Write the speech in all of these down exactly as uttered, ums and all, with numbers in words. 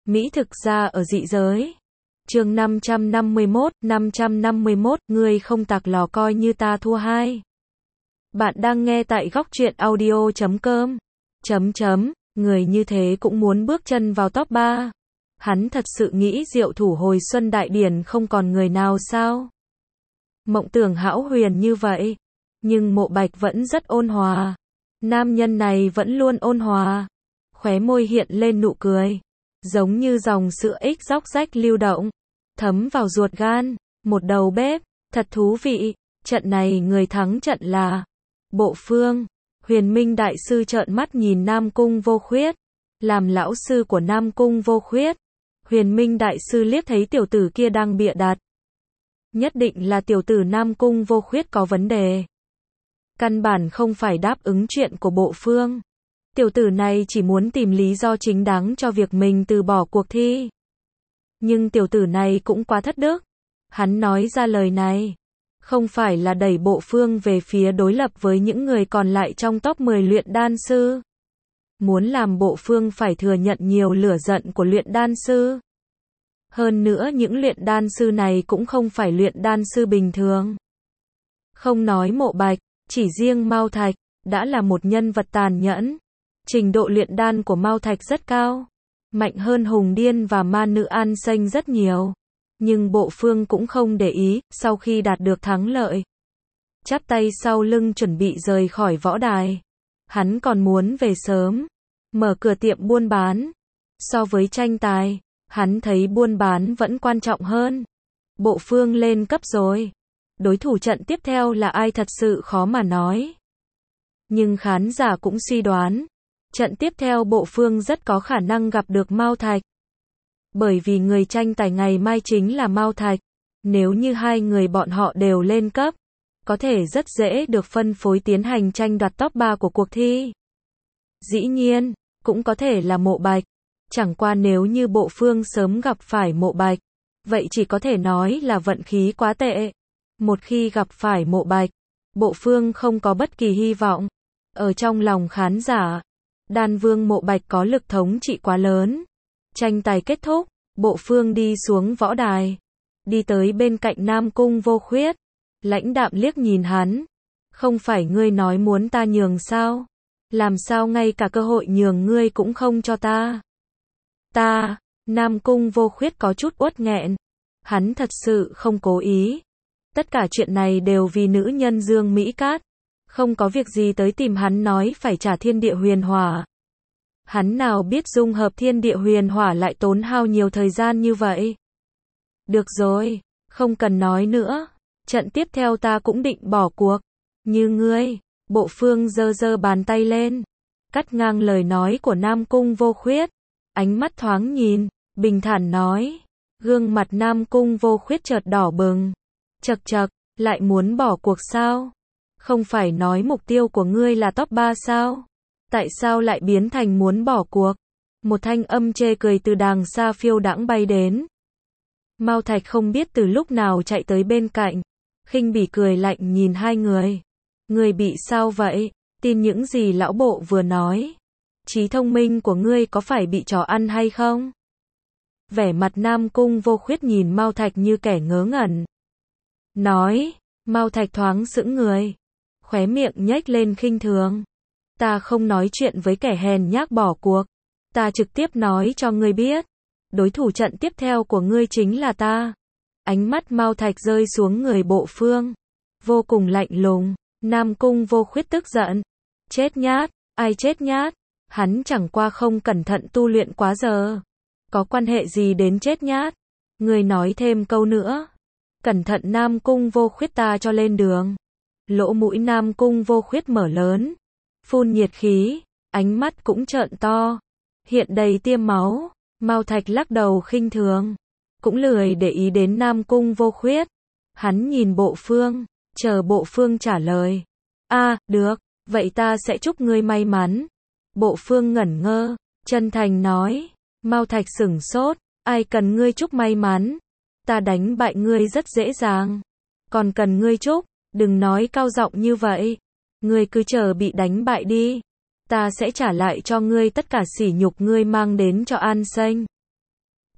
Mỹ thực ra ở dị giới. Chương năm trăm năm mươi mốt, năm trăm năm mươi mốt, ngươi không tạc lò coi như ta thua hai. Bạn đang nghe tại góc truyện audio chấm com. Chấm chấm, người như thế cũng muốn bước chân vào top ba. Hắn thật sự nghĩ Diệu Thủ hồi xuân đại điển không còn người nào sao? Mộng tưởng hão huyền như vậy, nhưng Mộ Bạch vẫn rất ôn hòa. Nam nhân này vẫn luôn ôn hòa. Khóe môi hiện lên nụ cười, giống như dòng sữa ích róc rách lưu động, thấm vào ruột gan. Một đầu bếp, thật thú vị. Trận này người thắng trận là Bộ Phương. Huyền Minh đại sư trợn mắt nhìn Nam Cung Vô Khuyết. Làm lão sư của Nam Cung Vô Khuyết, Huyền Minh đại sư liếc thấy tiểu tử kia đang bịa đặt. Nhất định là tiểu tử Nam Cung Vô Khuyết có vấn đề. Căn bản không phải đáp ứng chuyện của Bộ Phương. Tiểu tử này chỉ muốn tìm lý do chính đáng cho việc mình từ bỏ cuộc thi. Nhưng tiểu tử này cũng quá thất đức. Hắn nói ra lời này, không phải là đẩy Bộ Phương về phía đối lập với những người còn lại trong top mười luyện đan sư. Muốn làm Bộ Phương phải thừa nhận nhiều lửa giận của luyện đan sư. Hơn nữa những luyện đan sư này cũng không phải luyện đan sư bình thường. Không nói Mộ Bạch, chỉ riêng Mao Thạch, đã là một nhân vật tàn nhẫn. Trình độ luyện đan của Mao Thạch rất cao, mạnh hơn Hùng Điên và ma nữ An Xanh rất nhiều. Nhưng Bộ Phương cũng không để ý, sau khi đạt được thắng lợi, chắp tay sau lưng chuẩn bị rời khỏi võ đài. Hắn còn muốn về sớm, mở cửa tiệm buôn bán. So với tranh tài, hắn thấy buôn bán vẫn quan trọng hơn. Bộ Phương lên cấp rồi. Đối thủ trận tiếp theo là ai thật sự khó mà nói. Nhưng khán giả cũng suy đoán, trận tiếp theo Bộ Phương rất có khả năng gặp được Mao Thạch. Bởi vì người tranh tài ngày mai chính là Mao Thạch. Nếu như hai người bọn họ đều lên cấp, có thể rất dễ được phân phối tiến hành tranh đoạt top ba của cuộc thi. Dĩ nhiên, cũng có thể là Mộ Bạch. Chẳng qua nếu như Bộ Phương sớm gặp phải Mộ Bạch, vậy chỉ có thể nói là vận khí quá tệ. Một khi gặp phải Mộ Bạch, Bộ Phương không có bất kỳ hy vọng. Ở trong lòng khán giả, Đan Vương Mộ Bạch có lực thống trị quá lớn. Tranh tài kết thúc, Bộ Phương đi xuống võ đài, đi tới bên cạnh Nam Cung Vô Khuyết, lãnh đạm liếc nhìn hắn. Không phải ngươi nói muốn ta nhường sao? Làm sao ngay cả cơ hội nhường ngươi cũng không cho ta? Ta, Nam Cung Vô Khuyết có chút uất nghẹn. Hắn thật sự không cố ý. Tất cả chuyện này đều vì nữ nhân Dương Mỹ Cát. Không có việc gì tới tìm hắn nói phải trả thiên địa huyền hỏa. Hắn nào biết dung hợp thiên địa huyền hỏa lại tốn hao nhiều thời gian như vậy. Được rồi, không cần nói nữa. Trận tiếp theo ta cũng định bỏ cuộc. Như ngươi. Bộ Phương giơ giơ bàn tay lên, cắt ngang lời nói của Nam Cung Vô Khuyết. Ánh mắt thoáng nhìn, bình thản nói. Gương mặt Nam Cung Vô Khuyết chợt đỏ bừng. Chậc chậc, lại muốn bỏ cuộc sao? Không phải nói mục tiêu của ngươi là top ba sao? Tại sao lại biến thành muốn bỏ cuộc? Một thanh âm chê cười từ đàng xa phiêu đãng bay đến. Mao Thạch không biết từ lúc nào chạy tới bên cạnh, khinh bỉ cười lạnh nhìn hai người. Ngươi bị sao vậy? Tin những gì lão Bộ vừa nói? Trí thông minh của ngươi có phải bị chó ăn hay không? Vẻ mặt Nam Cung Vô Khuyết nhìn Mao Thạch như kẻ ngớ ngẩn. Nói, Mao Thạch thoáng sững người, khóe miệng nhếch lên khinh thường. Ta không nói chuyện với kẻ hèn nhát bỏ cuộc. Ta trực tiếp nói cho ngươi biết, đối thủ trận tiếp theo của ngươi chính là ta. Ánh mắt Mao Thạch rơi xuống người Bộ Phương, vô cùng lạnh lùng. Nam Cung Vô Khuyết tức giận. Chết nhát, ai chết nhát? Hắn chẳng qua không cẩn thận tu luyện quá giờ. Có quan hệ gì đến chết nhát? Ngươi nói thêm câu nữa. Cẩn thận Nam Cung Vô Khuyết ta cho lên đường. Lỗ mũi Nam Cung Vô Khuyết mở lớn, phun nhiệt khí, ánh mắt cũng trợn to, hiện đầy tiêm máu. Mao Thạch lắc đầu khinh thường, cũng lười để ý đến Nam Cung Vô Khuyết. Hắn nhìn Bộ Phương, chờ Bộ Phương trả lời. A, à, được, vậy ta sẽ chúc ngươi may mắn. Bộ Phương ngẩn ngơ, chân thành nói. Mao Thạch sửng sốt, ai cần ngươi chúc may mắn? Ta đánh bại ngươi rất dễ dàng. Còn cần ngươi chúc, đừng nói cao giọng như vậy. Ngươi cứ chờ bị đánh bại đi. Ta sẽ trả lại cho ngươi tất cả sỉ nhục ngươi mang đến cho An Xanh.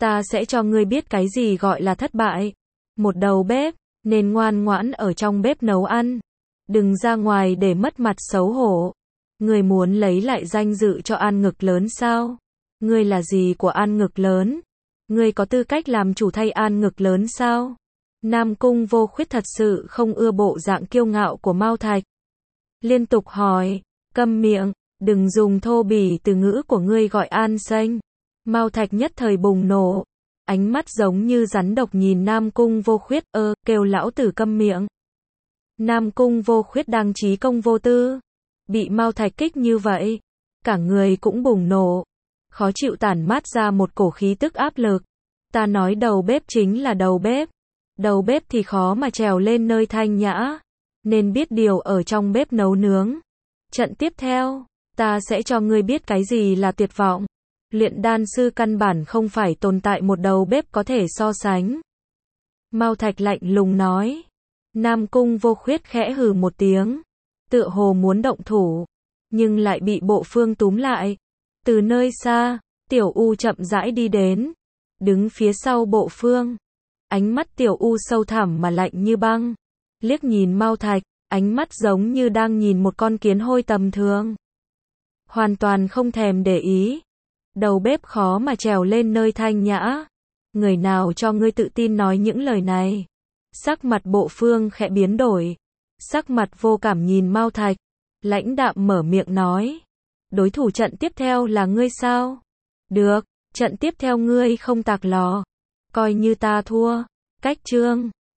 Ta sẽ cho ngươi biết cái gì gọi là thất bại. Một đầu bếp, nên ngoan ngoãn ở trong bếp nấu ăn. Đừng ra ngoài để mất mặt xấu hổ. Ngươi muốn lấy lại danh dự cho An Ngực Lớn sao? Ngươi là gì của An Ngực Lớn? Ngươi có tư cách làm chủ thay An Ngực Lớn sao? Nam Cung Vô Khuyết thật sự không ưa bộ dạng kiêu ngạo của Mao Thạch. Liên tục hỏi, câm miệng, đừng dùng thô bỉ từ ngữ của ngươi gọi An Xanh. Mao Thạch nhất thời bùng nổ, ánh mắt giống như rắn độc nhìn Nam Cung Vô Khuyết, ơ, kêu lão tử câm miệng. Nam Cung Vô Khuyết đang trí công vô tư, bị Mao Thạch kích như vậy, cả người cũng bùng nổ, khó chịu tản mát ra một cổ khí tức áp lực. Ta nói đầu bếp chính là đầu bếp, đầu bếp thì khó mà trèo lên nơi thanh nhã, nên biết điều ở trong bếp nấu nướng. Trận tiếp theo, ta sẽ cho ngươi biết cái gì là tuyệt vọng. Luyện đan sư căn bản không phải tồn tại một đầu bếp có thể so sánh. Mao Thạch lạnh lùng nói. Nam Cung Vô Khuyết khẽ hừ một tiếng, tựa hồ muốn động thủ, nhưng lại bị Bộ Phương túm lại. Từ nơi xa, Tiểu U chậm rãi đi đến, đứng phía sau Bộ Phương. Ánh mắt Tiểu U sâu thẳm mà lạnh như băng, liếc nhìn Mao Thạch, ánh mắt giống như đang nhìn một con kiến hôi tầm thường. Hoàn toàn không thèm để ý. Đầu bếp khó mà trèo lên nơi thanh nhã. Người nào cho ngươi tự tin nói những lời này? Sắc mặt Bộ Phương khẽ biến đổi, sắc mặt vô cảm nhìn Mao Thạch, lãnh đạm mở miệng nói. Đối thủ trận tiếp theo là ngươi sao? Được, trận tiếp theo ngươi không tạc lò, coi như ta thua. Cách chương